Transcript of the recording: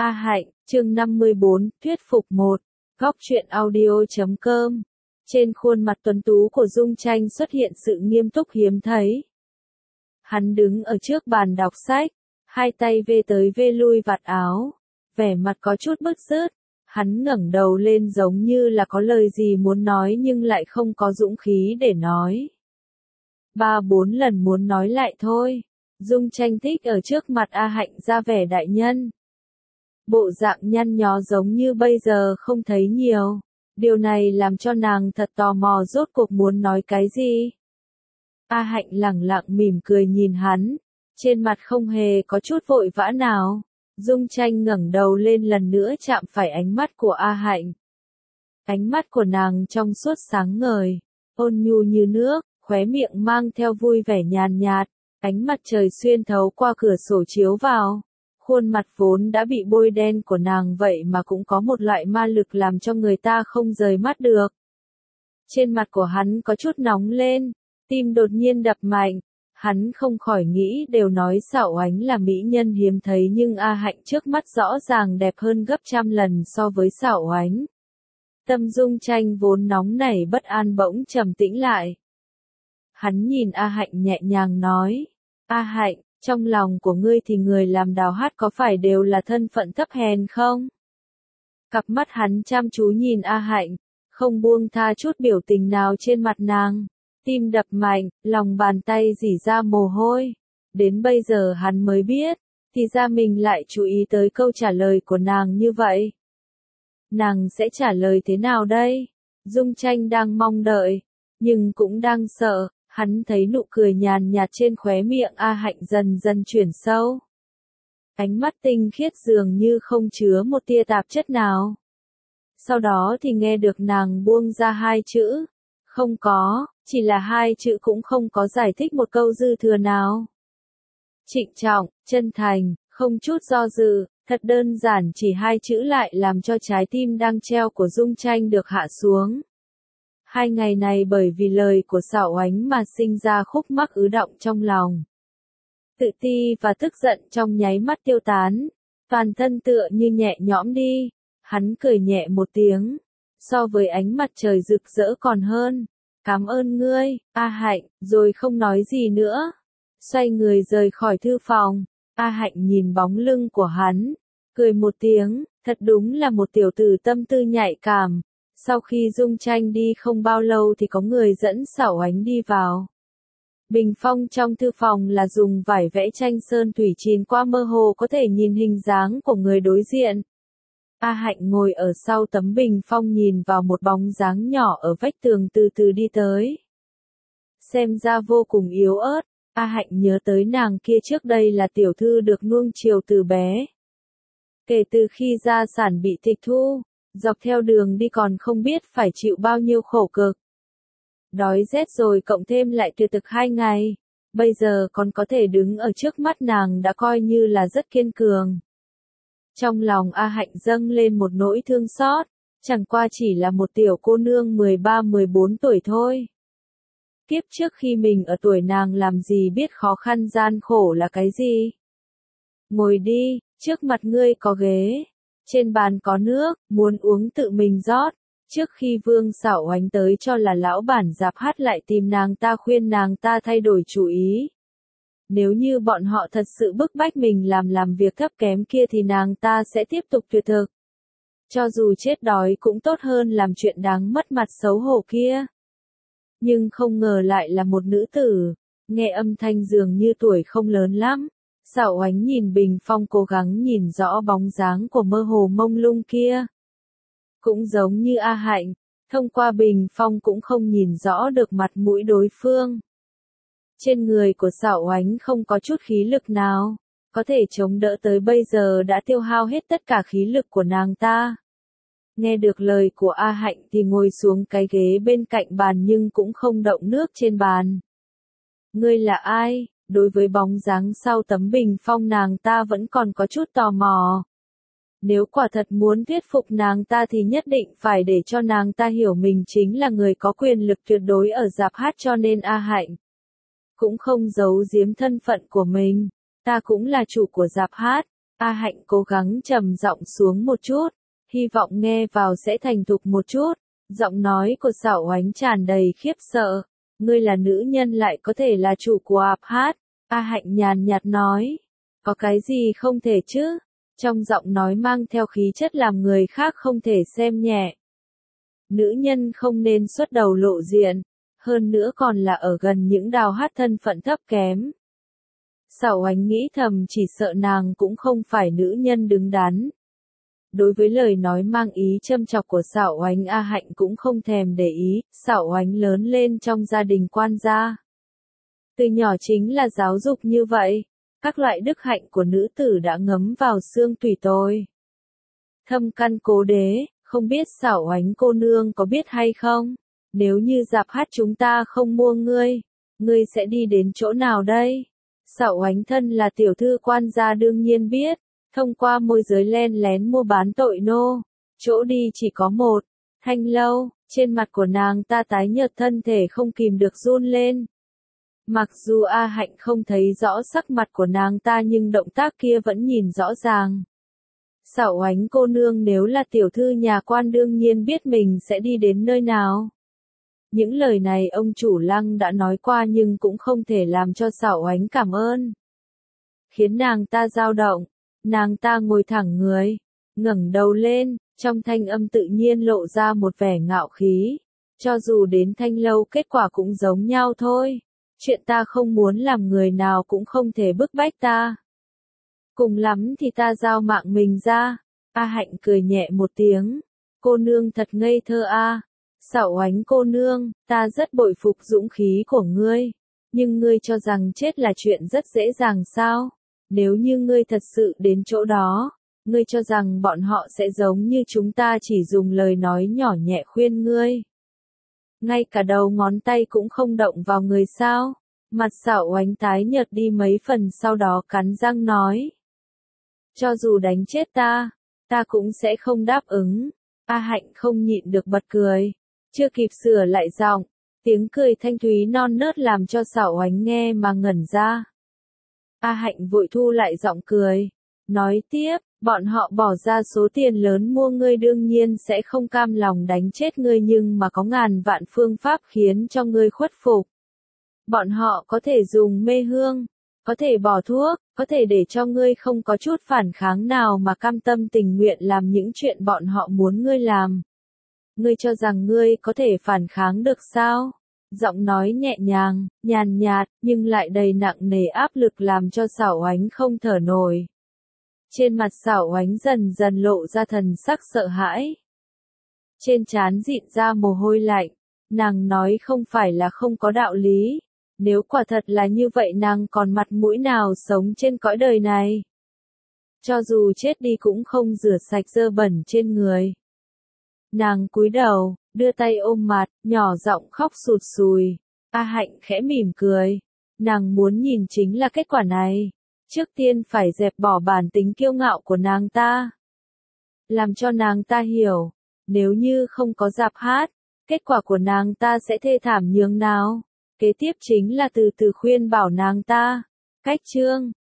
A Hạnh, chương 54, thuyết phục 1, góc truyện audio.com. Trên khuôn mặt tuấn tú của Dung Tranh xuất hiện sự nghiêm túc hiếm thấy. Hắn đứng ở trước bàn đọc sách, hai tay vê tới vê lui vạt áo, vẻ mặt có chút bứt rứt. Hắn ngẩng đầu lên giống như là có lời gì muốn nói nhưng lại không có dũng khí để nói. 3-4 lần muốn nói lại thôi. Dung Tranh thích ở trước mặt A Hạnh ra vẻ đại nhân. Bộ dạng nhăn nhó giống như bây giờ không thấy nhiều. Điều này làm cho nàng thật tò mò rốt cuộc muốn nói cái gì. A Hạnh lẳng lặng mỉm cười nhìn hắn, trên mặt không hề có chút vội vã nào. Dung Tranh ngẩng đầu lên lần nữa chạm phải ánh mắt của A Hạnh. Ánh mắt của nàng trong suốt sáng ngời, ôn nhu như nước, khóe miệng mang theo vui vẻ nhàn nhạt, ánh mặt trời xuyên thấu qua cửa sổ chiếu vào. Khuôn mặt vốn đã bị bôi đen của nàng vậy mà cũng có một loại ma lực làm cho người ta không rời mắt được. Trên mặt của hắn có chút nóng lên, tim đột nhiên đập mạnh. Hắn không khỏi nghĩ đều nói Sảo Oánh là mỹ nhân hiếm thấy nhưng A Hạnh trước mắt rõ ràng đẹp hơn gấp trăm lần so với Sảo Oánh. Tâm Dung Tranh vốn nóng nảy bất an bỗng trầm tĩnh lại. Hắn nhìn A Hạnh nhẹ nhàng nói, A Hạnh, trong lòng của ngươi thì người làm đào hát có phải đều là thân phận thấp hèn không? Cặp mắt hắn chăm chú nhìn A Hạnh, không buông tha chút biểu tình nào trên mặt nàng. Tim đập mạnh, lòng bàn tay rỉ ra mồ hôi. Đến bây giờ hắn mới biết, thì ra mình lại chú ý tới câu trả lời của nàng như vậy. Nàng sẽ trả lời thế nào đây? Dung Tranh đang mong đợi, nhưng cũng đang sợ. Hắn thấy nụ cười nhàn nhạt trên khóe miệng A Hạnh dần dần chuyển sâu. Ánh mắt tinh khiết dường như không chứa một tia tạp chất nào. Sau đó thì nghe được nàng buông ra hai chữ. Không có, chỉ là hai chữ cũng không có giải thích một câu dư thừa nào. Trịnh trọng, chân thành, không chút do dự, thật đơn giản chỉ hai chữ lại làm cho trái tim đang treo của Dung Tranh được hạ xuống. Hai ngày này bởi vì lời của Sảo Oánh mà sinh ra khúc mắc ứ đọng trong lòng. Tự ti và tức giận trong nháy mắt tiêu tán, toàn thân tựa như nhẹ nhõm đi. Hắn cười nhẹ một tiếng, so với ánh mặt trời rực rỡ còn hơn. Cảm ơn ngươi, A Hạnh, rồi không nói gì nữa. Xoay người rời khỏi thư phòng, A Hạnh nhìn bóng lưng của hắn, cười một tiếng, thật đúng là một tiểu tử tâm tư nhạy cảm. Sau khi Dung Tranh đi không bao lâu thì có người dẫn Sảo Oánh đi vào. Bình phong trong thư phòng là dùng vải vẽ tranh sơn thủy chín qua mơ hồ có thể nhìn hình dáng của người đối diện. A Hạnh ngồi ở sau tấm bình phong nhìn vào một bóng dáng nhỏ ở vách tường từ từ đi tới. Xem ra vô cùng yếu ớt, A Hạnh nhớ tới nàng kia trước đây là tiểu thư được nuông chiều từ bé. Kể từ khi gia sản bị tịch thu, dọc theo đường đi còn không biết phải chịu bao nhiêu khổ cực. Đói rét rồi cộng thêm lại tuyệt thực 2 ngày, bây giờ còn có thể đứng ở trước mắt nàng đã coi như là rất kiên cường. Trong lòng A Hạnh dâng lên một nỗi thương xót, chẳng qua chỉ là một tiểu cô nương 13-14 tuổi thôi. Kiếp trước khi mình ở tuổi nàng làm gì biết khó khăn gian khổ là cái gì. Ngồi đi, trước mặt ngươi có ghế, trên bàn có nước, muốn uống tự mình rót. Trước khi Vương Sảo Oánh tới cho là lão bản rạp hát lại tìm nàng ta khuyên nàng ta thay đổi chủ ý. Nếu như bọn họ thật sự bức bách mình làm việc thấp kém kia thì nàng ta sẽ tiếp tục tuyệt thực. Cho dù chết đói cũng tốt hơn làm chuyện đáng mất mặt xấu hổ kia. Nhưng không ngờ lại là một nữ tử, nghe âm thanh dường như tuổi không lớn lắm. Sảo Oánh nhìn bình phong cố gắng nhìn rõ bóng dáng của mơ hồ mông lung kia. Cũng giống như A Hạnh, thông qua bình phong cũng không nhìn rõ được mặt mũi đối phương. Trên người của Sảo Oánh không có chút khí lực nào, có thể chống đỡ tới bây giờ đã tiêu hao hết tất cả khí lực của nàng ta. Nghe được lời của A Hạnh thì ngồi xuống cái ghế bên cạnh bàn nhưng cũng không động nước trên bàn. Ngươi là ai? Đối với bóng dáng sau tấm bình phong nàng ta vẫn còn có chút tò mò. Nếu quả thật muốn thuyết phục nàng ta thì nhất định phải để cho nàng ta hiểu mình chính là người có quyền lực tuyệt đối ở rạp hát cho nên A Hạnh cũng không giấu giếm thân phận của mình. Ta cũng là chủ của rạp hát. A Hạnh cố gắng trầm giọng xuống một chút, hy vọng nghe vào sẽ thành thục một chút. Giọng nói của Sảo Oánh tràn đầy khiếp sợ. Ngươi là nữ nhân lại có thể là chủ của ạp hát. A Hạnh nhàn nhạt nói. Có cái gì không thể chứ? Trong giọng nói mang theo khí chất làm người khác không thể xem nhẹ. Nữ nhân không nên xuất đầu lộ diện, hơn nữa còn là ở gần những đào hát thân phận thấp kém. Sảo Oánh nghĩ thầm chỉ sợ nàng cũng không phải nữ nhân đứng đắn. Đối với lời nói mang ý châm chọc của Sảo Oánh, A Hạnh cũng không thèm để ý. Sảo Oánh lớn lên trong gia đình quan gia. Từ nhỏ chính là giáo dục như vậy. Các loại đức hạnh của nữ tử đã ngấm vào xương tủy tôi. Thâm căn cố đế, không biết Sảo Oánh cô nương có biết hay không? Nếu như dạp hát chúng ta không mua ngươi sẽ đi đến chỗ nào đây? Sảo Oánh thân là tiểu thư quan gia đương nhiên biết, thông qua môi giới len lén mua bán tội nô. Chỗ đi chỉ có một, Thanh Lâu. Trên mặt của nàng ta tái nhợt, thân thể không kìm được run lên. Mặc dù A Hạnh không thấy rõ sắc mặt của nàng ta nhưng động tác kia vẫn nhìn rõ ràng. Sảo Oánh cô nương nếu là tiểu thư nhà quan đương nhiên biết mình sẽ đi đến nơi nào. Những lời này ông chủ Lăng đã nói qua nhưng cũng không thể làm cho Sảo Oánh cảm ơn. Khiến nàng ta dao động, nàng ta ngồi thẳng người, ngẩng đầu lên, trong thanh âm tự nhiên lộ ra một vẻ ngạo khí. Cho dù đến Thanh Lâu kết quả cũng giống nhau thôi. Chuyện ta không muốn làm người nào cũng không thể bức bách ta. Cùng lắm thì ta giao mạng mình ra. A Hạnh cười nhẹ một tiếng. Cô nương thật ngây thơ a. Sảo Oánh cô nương, ta rất bội phục dũng khí của ngươi. Nhưng ngươi cho rằng chết là chuyện rất dễ dàng sao? Nếu như ngươi thật sự đến chỗ đó, ngươi cho rằng bọn họ sẽ giống như chúng ta chỉ dùng lời nói nhỏ nhẹ khuyên ngươi. Ngay cả đầu ngón tay cũng không động vào người sao? Mặt Sảo Oánh tái nhợt đi mấy phần sau đó cắn răng nói. Cho dù đánh chết ta cũng sẽ không đáp ứng. A Hạnh không nhịn được bật cười. Chưa kịp sửa lại giọng, tiếng cười thanh thúy non nớt làm cho Sảo Oánh nghe mà ngẩn ra. A Hạnh vội thu lại giọng cười, nói tiếp, bọn họ bỏ ra số tiền lớn mua ngươi đương nhiên sẽ không cam lòng đánh chết ngươi nhưng mà có ngàn vạn phương pháp khiến cho ngươi khuất phục. Bọn họ có thể dùng mê hương, có thể bỏ thuốc, có thể để cho ngươi không có chút phản kháng nào mà cam tâm tình nguyện làm những chuyện bọn họ muốn ngươi làm. Ngươi cho rằng ngươi có thể phản kháng được sao? Giọng nói nhẹ nhàng, nhàn nhạt, nhưng lại đầy nặng nề áp lực làm cho Sảo Oánh không thở nổi. Trên mặt Sảo Oánh dần dần lộ ra thần sắc sợ hãi. Trên trán dịn ra mồ hôi lạnh, nàng nói không phải là không có đạo lý. Nếu quả thật là như vậy nàng còn mặt mũi nào sống trên cõi đời này. Cho dù chết đi cũng không rửa sạch dơ bẩn trên người. Nàng cúi đầu, đưa tay ôm mặt, nhỏ giọng khóc sụt sùi. A Hạnh khẽ mỉm cười. Nàng muốn nhìn chính là kết quả này. Trước tiên phải dẹp bỏ bản tính kiêu ngạo của nàng ta. Làm cho nàng ta hiểu, nếu như không có dạp hát, kết quả của nàng ta sẽ thê thảm nhường nào. Kế tiếp chính là từ từ khuyên bảo nàng ta. Cách chương